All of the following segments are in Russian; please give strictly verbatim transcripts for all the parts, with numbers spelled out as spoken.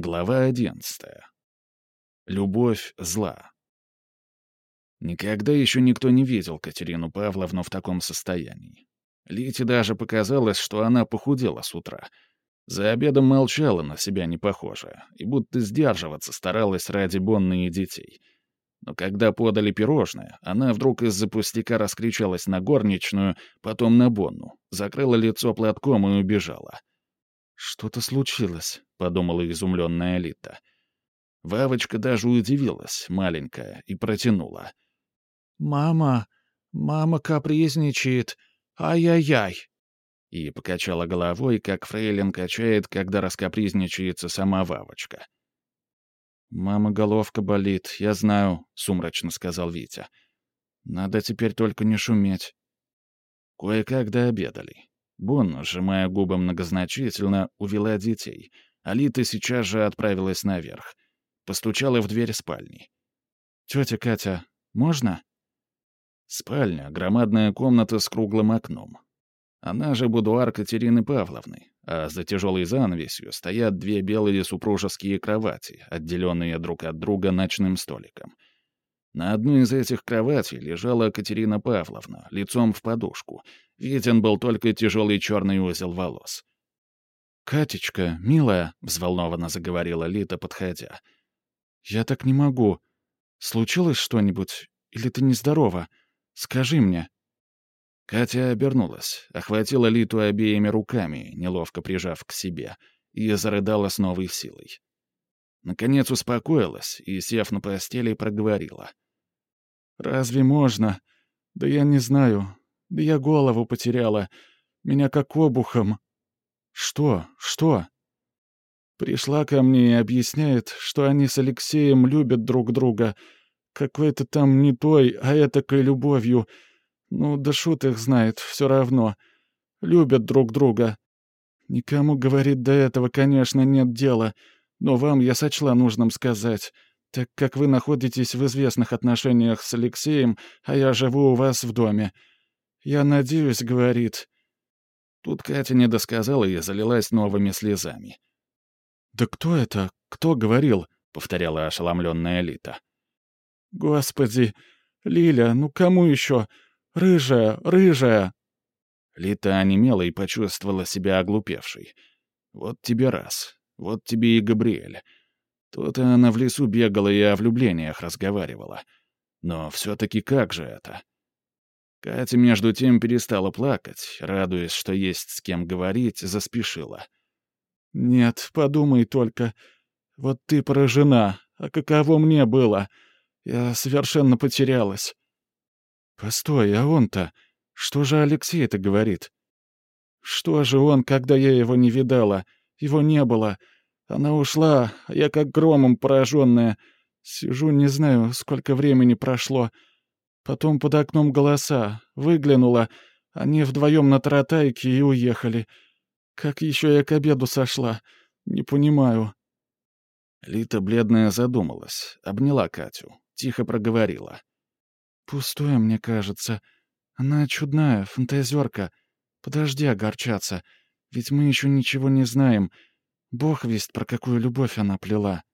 Глава одиннадцатая. Любовь зла. Никогда еще никто не видел Катерину Павловну в таком состоянии. Лите даже показалось, что она похудела с утра. За обедом молчала, на себя не похожа, и будто сдерживаться старалась ради Бонны и детей. Но когда подали пирожное, она вдруг из-за пустяка раскричалась на горничную, потом на Бонну, закрыла лицо платком и убежала. «Что-то случилось», — подумала изумленная Лита. Вавочка даже удивилась, маленькая, и протянула. «Мама, мама капризничает. Ай-яй-яй!» И покачала головой, как фрейлин качает, когда раскапризничается сама Вавочка. «Мама, головка болит, я знаю», — сумрачно сказал Витя. «Надо теперь только не шуметь». Кое-как дообедали. Бонна, сжимая губы многозначительно, увела детей, а Лита сейчас же отправилась наверх. Постучала в дверь спальни. «Тетя Катя, можно?» Спальня — громадная комната с круглым окном. Она же будуар Катерины Павловны, а за тяжелой занавесью стоят две белые супружеские кровати, отделенные друг от друга ночным столиком. На одной из этих кроватей лежала Катерина Павловна, лицом в подушку. Виден был только тяжелый черный узел волос. «Катечка, милая», — взволнованно заговорила Лита, подходя. «Я так не могу. Случилось что-нибудь? Или ты нездорова? Скажи мне». Катя обернулась, охватила Литу обеими руками, неловко прижав к себе, и зарыдала с новой силой. Наконец успокоилась и, сев на постели, проговорила. «Разве можно? Да я не знаю. Да я голову потеряла. Меня как обухом». «Что? Что?» Пришла ко мне и объясняет, что они с Алексеем любят друг друга. Какой-то там не той, а этакой любовью. Ну, да шут их знает, все равно. Любят друг друга. Никому, говорит, до этого, конечно, нет дела, но вам я сочла нужным сказать, так как вы находитесь в известных отношениях с Алексеем, а я живу у вас в доме. Я надеюсь, говорит». Тут Катя не досказала и залилась новыми слезами. «Да кто это? Кто говорил?» — повторяла ошеломленная Лита. «Господи! Лиля, ну кому еще? Рыжая, рыжая!» Лита онемела и почувствовала себя оглупевшей. Вот тебе раз, вот тебе и Габриэль. То-то она в лесу бегала и о влюблениях разговаривала. Но все-таки как же это? Катя, между тем, перестала плакать, радуясь, что есть с кем говорить, заспешила. «Нет, подумай только. Вот ты поражена, а каково мне было? Я совершенно потерялась». «Постой, а он-то? Что же Алексей-то говорит?» «Что же он, когда я его не видала? Его не было. Она ушла, а я как громом пораженная. Сижу, не знаю, сколько времени прошло. Потом под окном голоса. Выглянула. Они вдвоем на таратайке и уехали. Как еще я к обеду сошла? Не понимаю». Лита, бледная, задумалась, обняла Катю, тихо проговорила. «Пустое, мне кажется. Она чудная, фантазерка. Подожди огорчаться, ведь мы еще ничего не знаем. Бог весть, про какую любовь она плела».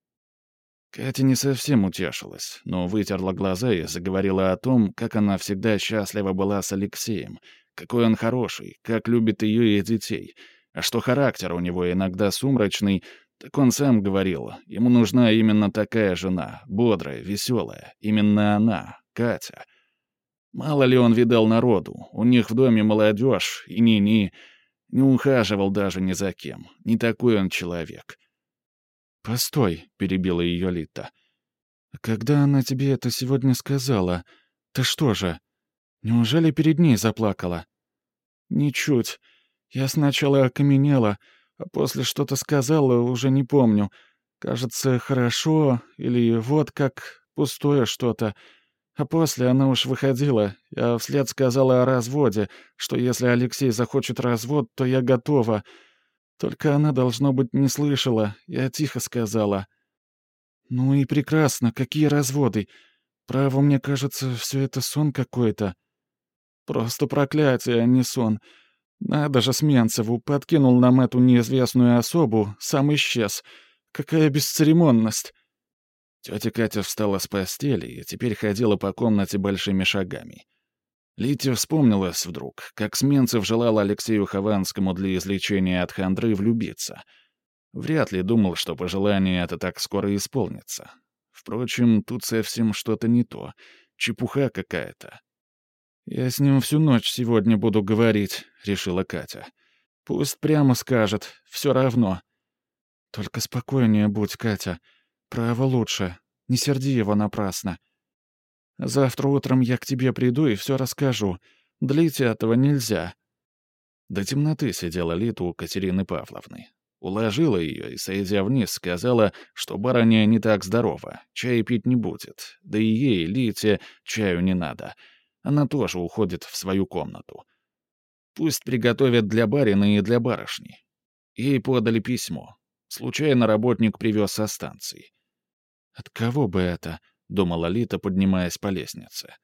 Катя не совсем утешилась, но вытерла глаза и заговорила о том, как она всегда счастлива была с Алексеем, какой он хороший, как любит ее и детей, а что характер у него иногда сумрачный, так он сам говорил, ему нужна именно такая жена, бодрая, веселая, именно она, Катя. Мало ли он видал народу, у них в доме молодежь, и ни-ни, не ухаживал даже ни за кем, не такой он человек. «Постой», — перебила ее Лита. «А когда она тебе это сегодня сказала, ты что же? Неужели перед ней заплакала?» «Ничуть. Я сначала окаменела, а после что-то сказала, уже не помню. Кажется, хорошо, или вот как, пустое что-то. А после она уж выходила, я вслед сказала о разводе, что если Алексей захочет развод, то я готова. Только она, должно быть, не слышала, я тихо сказала. Ну и прекрасно, какие разводы? Право, мне кажется, все это сон какой-то. Просто проклятие, а не сон. Надо же Сменцеву, подкинул нам эту неизвестную особу, сам исчез. какая бесцеремонность!» Тетя Катя встала с постели и теперь ходила по комнате большими шагами. Лите вспомнилось вдруг, как Сменцев желал Алексею Хованскому для излечения от хандры влюбиться. Вряд ли думал, что пожелание это так скоро исполнится. Впрочем, тут совсем что-то не то. Чепуха какая-то. «Я с ним всю ночь сегодня буду говорить», — решила Катя. «Пусть прямо скажет, все равно. Только спокойнее будь, Катя. Право лучше. Не серди его напрасно. Завтра утром я к тебе приду и все расскажу. Длить этого нельзя». До темноты сидела Лита у Катерины Павловны. Уложила ее и, сойдя вниз, сказала, что барыня не так здорова, чай пить не будет, да и ей, Лите, чаю не надо. Она тоже уходит в свою комнату. Пусть приготовят для барина и для барышни. Ей подали письмо. Случайно работник привез со станции. «От кого бы это?» — думала Лита, поднимаясь по лестнице.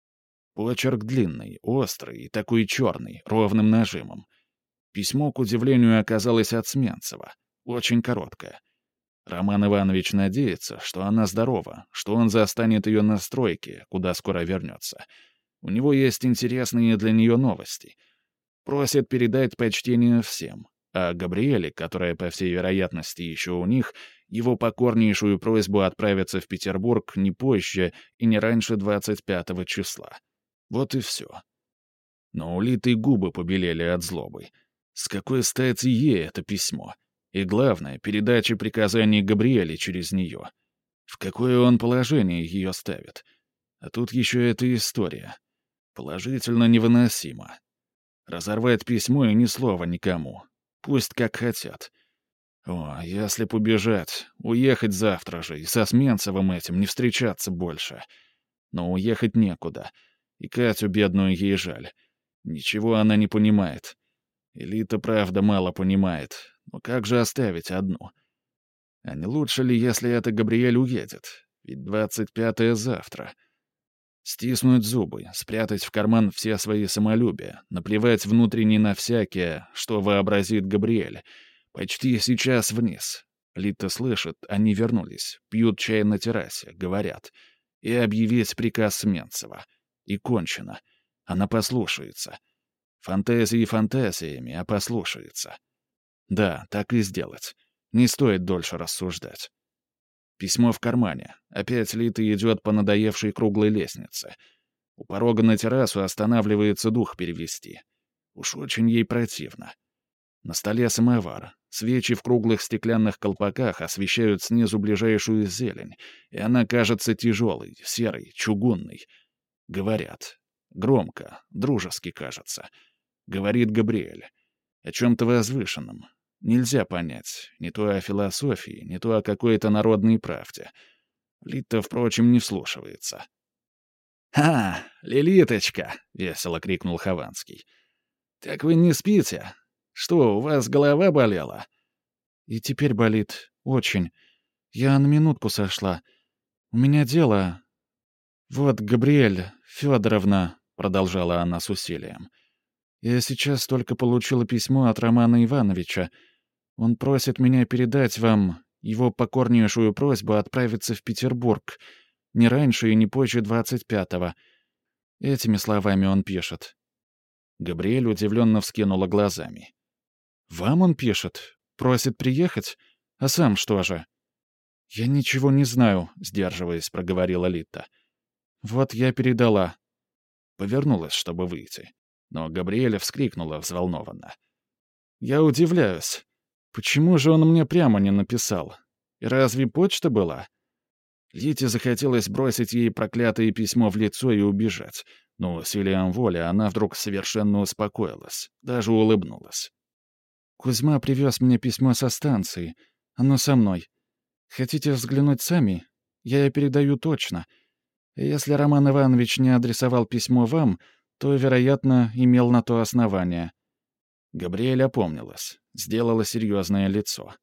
Почерк длинный, острый и такой черный, ровным нажимом. Письмо, к удивлению, оказалось от Сменцева. Очень короткое. Роман Иванович надеется, что она здорова, что он застанет ее на стройке, куда скоро вернется. У него есть интересные для нее новости. Просит передать почтение всем. А Габриэле, которая, по всей вероятности, еще у них, его покорнейшую просьбу отправиться в Петербург не позже и не раньше двадцать пятого числа. Вот и все. Но у Литы губы побелели от злобы. С какой стати ей это письмо? И главное, передача приказаний Габриэле через нее. В какое он положение ее ставит? А тут еще эта история. Положительно невыносимо. Разорвать письмо и ни слова никому. Пусть как хотят. О, если б убежать, уехать завтра же и со Сменцевым этим не встречаться больше. Но уехать некуда. И Катю бедную ей жаль. Ничего она не понимает. Элита, правда, мало понимает. Но как же оставить одну? А не лучше ли, если это Габриэль уедет? Ведь двадцать пятое завтра. Стиснуть зубы, спрятать в карман все свои самолюбия, наплевать внутренне на всякие, что вообразит Габриэль. Почти сейчас вниз. Лита слышит, они вернулись, пьют чай на террасе, говорят. И объявить приказ Сменцева. И кончено. Она послушается. Фантазии фантазиями, а послушается. Да, так и сделать. Не стоит дольше рассуждать. Письмо в кармане. Опять Лита идет по надоевшей круглой лестнице. У порога на террасу останавливается дух перевести. Уж очень ей противно. На столе самовар. Свечи в круглых стеклянных колпаках освещают снизу ближайшую зелень, и она кажется тяжелой, серой, чугунной. Говорят. Громко, дружески кажется. Говорит Габриэль. О чем-то возвышенном. Нельзя понять. Не то о философии, не то о какой-то народной правде. Лита, впрочем, не вслушивается. «Ха! Лилиточка!» — весело крикнул Хованский. «Так вы не спите? Что, у вас голова болела?» «И теперь болит. Очень. Я на минутку сошла. У меня дело... Вот, Габриэль Федоровна...» — продолжала она с усилием. «Я сейчас только получила письмо от Романа Ивановича. Он просит меня передать вам его покорнейшую просьбу отправиться в Петербург не раньше и не позже двадцать пятого. Этими словами он пишет». Габриэль удивленно вскинула глазами. «Вам он пишет? Просит приехать? А сам что же?» «Я ничего не знаю», — сдерживаясь, проговорила Лита. «Вот я передала». Повернулась, чтобы выйти. Но Габриэля вскрикнула взволнованно. «Я удивляюсь. Почему же он мне прямо не написал? И разве почта была?» Лите захотелось бросить ей проклятое письмо в лицо и убежать, но усилием воли она вдруг совершенно успокоилась, даже улыбнулась. «Кузьма привез мне письмо со станции. Оно со мной. Хотите взглянуть сами? Я и передаю точно. Если Роман Иванович не адресовал письмо вам, то, вероятно, имел на то основание». Габриэль опомнилась, сделала серьезное лицо.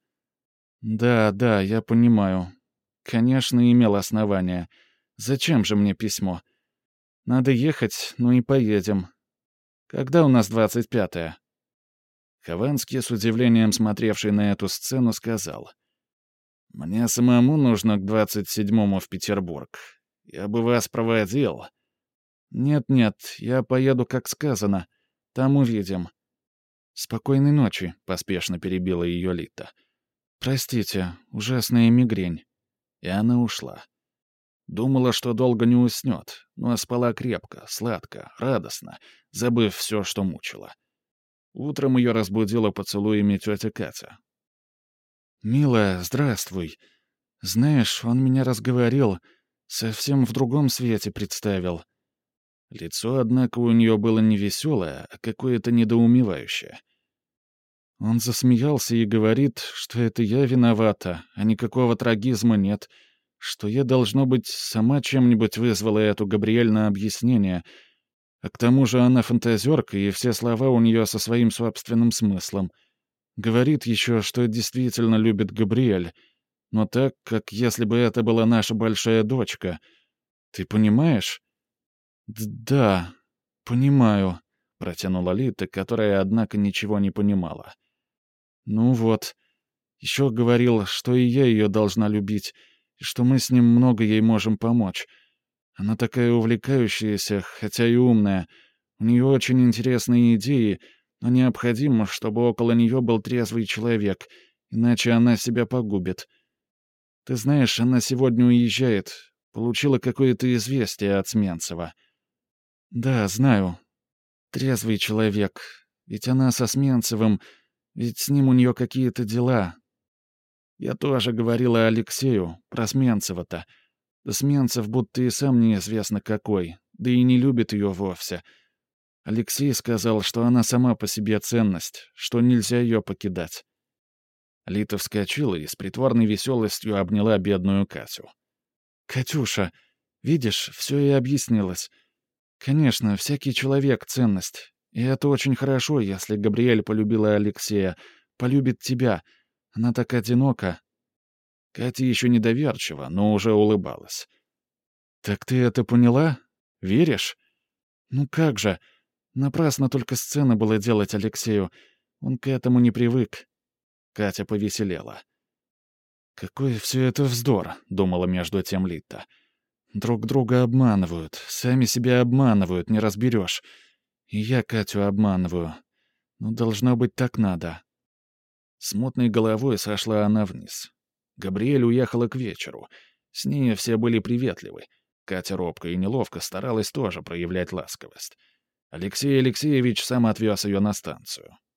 «Да, да, я понимаю. Конечно, имел основание. Зачем же мне письмо? Надо ехать, ну и поедем. Когда у нас двадцать пятое?» Хованский, с удивлением смотревший на эту сцену, сказал. Мне самому нужно к двадцать седьмому в Петербург. Я бы вас проводил». «Нет-нет, я поеду, как сказано. Там увидим». «Спокойной ночи», — поспешно перебила ее Лита. «Простите, ужасная мигрень». И она ушла. Думала, что долго не уснет, но спала крепко, сладко, радостно, забыв все, что мучило. Утром ее разбудила поцелуями тетя Катя. «Милая, здравствуй. Знаешь, он меня разговорил, совсем в другом свете представил». Лицо, однако, у нее было не веселое, а какое-то недоумевающее. Он засмеялся и говорит, что это я виновата, а никакого трагизма нет, что я, должно быть, сама чем-нибудь вызвала эту Габриэль на объяснение, а к тому же она фантазерка, и все слова у нее со своим собственным смыслом. Говорит еще, что действительно любит Габриэль, но так, как если бы это была наша большая дочка. Ты понимаешь? «Да, понимаю», — протянула Лита, которая, однако, ничего не понимала. «Ну вот. Еще говорил, что и я ее должна любить, и что мы с ним много ей можем помочь. Она такая увлекающаяся, хотя и умная. У нее очень интересные идеи, но необходимо, чтобы около нее был трезвый человек, иначе она себя погубит. Ты знаешь, она сегодня уезжает, получила какое-то известие от Сменцева». «Да, знаю. Трезвый человек. Ведь она со Сменцевым, ведь с ним у нее какие-то дела. Я тоже говорила Алексею про Сменцева-то. Да Сменцев будто и сам неизвестно какой, да и не любит ее вовсе. Алексей сказал, что она сама по себе ценность, что нельзя ее покидать». Лита вскочила и с притворной веселостью обняла бедную Катю. «Катюша, видишь, все и объяснилось. Конечно, всякий человек — ценность. И это очень хорошо, если Габриэль полюбила Алексея, полюбит тебя. Она так одинока». Катя еще недоверчива, но уже улыбалась. «Так ты это поняла? Веришь? Ну как же? Напрасно только сцены было делать Алексею. Он к этому не привык». Катя повеселела. «Какой все это вздор», — думала между тем Лита. «Друг друга обманывают, сами себя обманывают, не разберешь. И я Катю обманываю. Ну, должно быть, так надо». С мутной головой сошла она вниз. Габриэль уехала к вечеру. С ней все были приветливы. Катя робко и неловко старалась тоже проявлять ласковость. Алексей Алексеевич сам отвез ее на станцию.